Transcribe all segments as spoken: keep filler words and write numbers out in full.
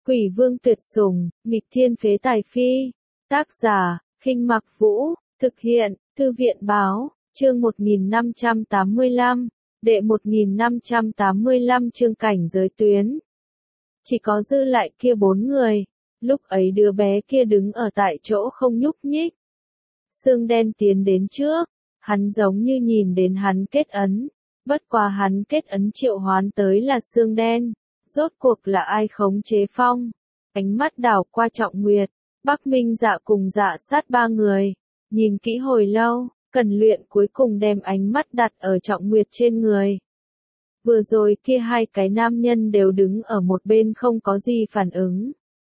Quỷ vương tuyệt sủng, nghịch thiên phế tài phi. Tác giả, Khinh Mặc Vũ, thực hiện, Thư viện báo, chương một nghìn năm trăm tám mươi lăm, đệ một nghìn năm trăm tám mươi lăm chương cảnh giới tuyến. Chỉ có dư lại kia bốn người, lúc ấy đứa bé kia đứng ở tại chỗ không nhúc nhích. Xương đen tiến đến trước, hắn giống như nhìn đến hắn kết ấn, bất quá hắn kết ấn triệu hoán tới là xương đen. Rốt cuộc là ai khống chế phong? Ánh mắt đảo qua Trọng Nguyệt, Bắc Minh Dạ cùng Dạ Sát ba người, nhìn kỹ hồi lâu, Cẩn Luyện cuối cùng đem ánh mắt đặt ở Trọng Nguyệt trên người. Vừa rồi kia hai cái nam nhân đều đứng ở một bên không có gì phản ứng.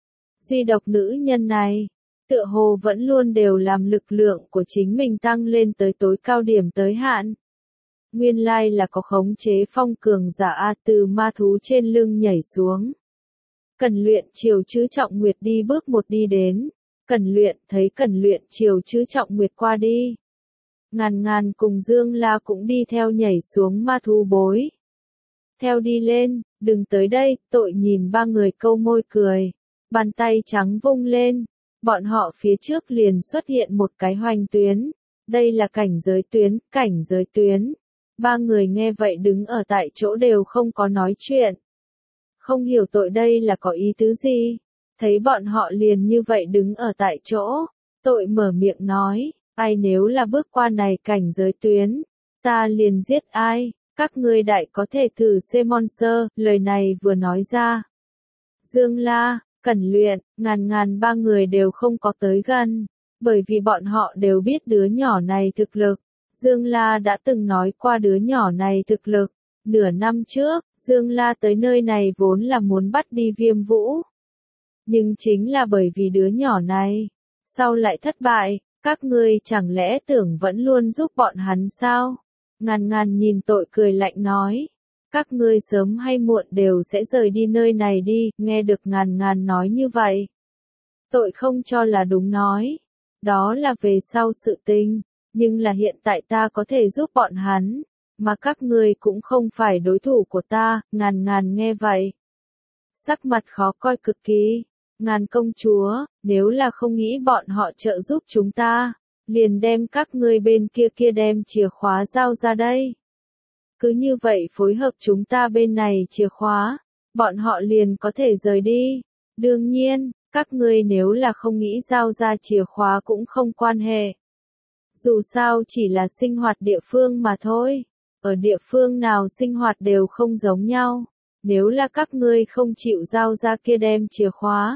Duy độc nữ nhân này, tựa hồ vẫn luôn đều làm lực lượng của chính mình tăng lên tới tối cao điểm tới hạn. Nguyên lai là có khống chế phong cường giả A từ ma thú trên lưng nhảy xuống. Cẩn Luyện chiều chữ Trọng Nguyệt đi bước một đi đến. Cẩn Luyện thấy Cẩn Luyện chiều chữ Trọng Nguyệt qua đi. Ngàn Ngàn cùng Dương La cũng đi theo nhảy xuống ma thú bối. Theo đi lên, đừng tới đây, tội nhìn ba người câu môi cười. Bàn tay trắng vung lên, bọn họ phía trước liền xuất hiện một cái hoành tuyến. Đây là cảnh giới tuyến, cảnh giới tuyến. Ba người nghe vậy đứng ở tại chỗ đều không có nói chuyện. Không hiểu tội đây là có ý tứ gì. Thấy bọn họ liền như vậy đứng ở tại chỗ. Tội mở miệng nói, ai nếu là bước qua này cảnh giới tuyến, ta liền giết ai, các ngươi đại có thể thử xê monster, lời này vừa nói ra. Dương La, Cẩn Luyện, Ngàn Ngàn ba người đều không có tới gần, bởi vì bọn họ đều biết đứa nhỏ này thực lực. Dương La đã từng nói qua đứa nhỏ này thực lực. Nửa năm trước, Dương La tới nơi này vốn là muốn bắt đi Viêm Vũ. Nhưng chính là bởi vì đứa nhỏ này, sau lại thất bại, các ngươi chẳng lẽ tưởng vẫn luôn giúp bọn hắn sao? Ngàn Ngàn nhìn tội cười lạnh nói. Các ngươi sớm hay muộn đều sẽ rời đi nơi này đi, nghe được Ngàn Ngàn nói như vậy. Tội không cho là đúng nói. Đó là về sau sự tình. Nhưng là hiện tại ta có thể giúp bọn hắn, mà các ngươi cũng không phải đối thủ của ta. Ngàn Ngàn nghe vậy, sắc mặt khó coi cực kỳ. Ngàn công chúa, nếu là không nghĩ bọn họ trợ giúp chúng ta, liền đem các ngươi bên kia kia đem chìa khóa giao ra đây. Cứ như vậy phối hợp chúng ta bên này chìa khóa, bọn họ liền có thể rời đi. Đương nhiên, các ngươi nếu là không nghĩ giao ra chìa khóa cũng không quan hệ. Dù sao chỉ là sinh hoạt địa phương mà thôi. Ở địa phương nào sinh hoạt đều không giống nhau. Nếu là các ngươi không chịu giao ra kia đem chìa khóa,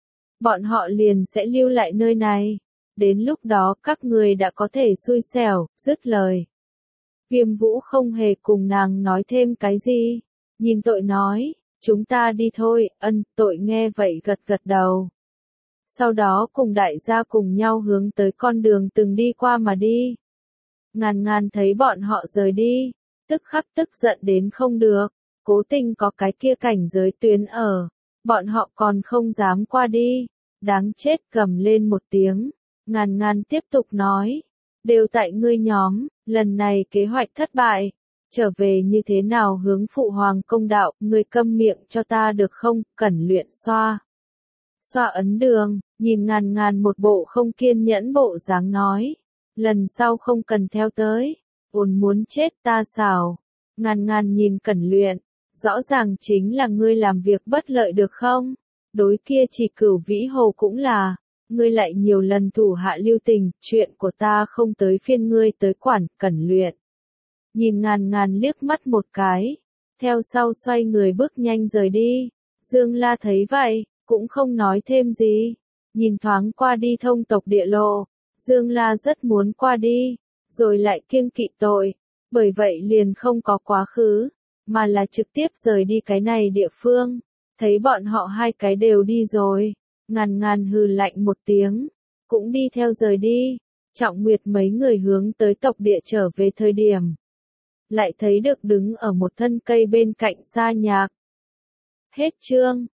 bọn họ liền sẽ lưu lại nơi này. Đến lúc đó các ngươi đã có thể xui xẻo, dứt lời. Viêm Vũ không hề cùng nàng nói thêm cái gì. Nhìn tội nói, chúng ta đi thôi. Ân, tội nghe vậy gật gật đầu. Sau đó cùng đại gia cùng nhau hướng tới con đường từng đi qua mà đi. Ngàn Ngàn thấy bọn họ rời đi, tức khắc tức giận đến không được, cố tình có cái kia cảnh giới tuyến ở, bọn họ còn không dám qua đi, đáng chết. Gầm lên một tiếng, Ngàn Ngàn tiếp tục nói, đều tại ngươi nhóm, lần này kế hoạch thất bại, trở về như thế nào hướng phụ hoàng công đạo, ngươi câm miệng cho ta được không? Cẩn Luyện xoa. Xoa ấn đường, nhìn Ngàn Ngàn một bộ không kiên nhẫn bộ dáng nói. Lần sau không cần theo tới. Ôn muốn chết ta xảo. Ngàn Ngàn nhìn Cẩn Luyện. Rõ ràng chính là ngươi làm việc bất lợi được không? Đối kia chỉ Cửu Vĩ Hồ cũng là. Ngươi lại nhiều lần thủ hạ lưu tình. Chuyện của ta không tới phiên ngươi tới quản. Cẩn Luyện nhìn Ngàn Ngàn liếc mắt một cái. Theo sau xoay người bước nhanh rời đi. Dương La thấy vậy, cũng không nói thêm gì. Nhìn thoáng qua đi thông tộc địa lộ, Dương La rất muốn qua đi, rồi lại kiêng kỵ tội, bởi vậy liền không có quá khứ, mà là trực tiếp rời đi cái này địa phương. Thấy bọn họ hai cái đều đi rồi, Ngàn Ngàn hừ lạnh một tiếng, cũng đi theo rời đi. Trọng Nguyệt mấy người hướng tới tộc địa trở về thời điểm, lại thấy được đứng ở một thân cây bên cạnh Sa Nhạc. Hết chương.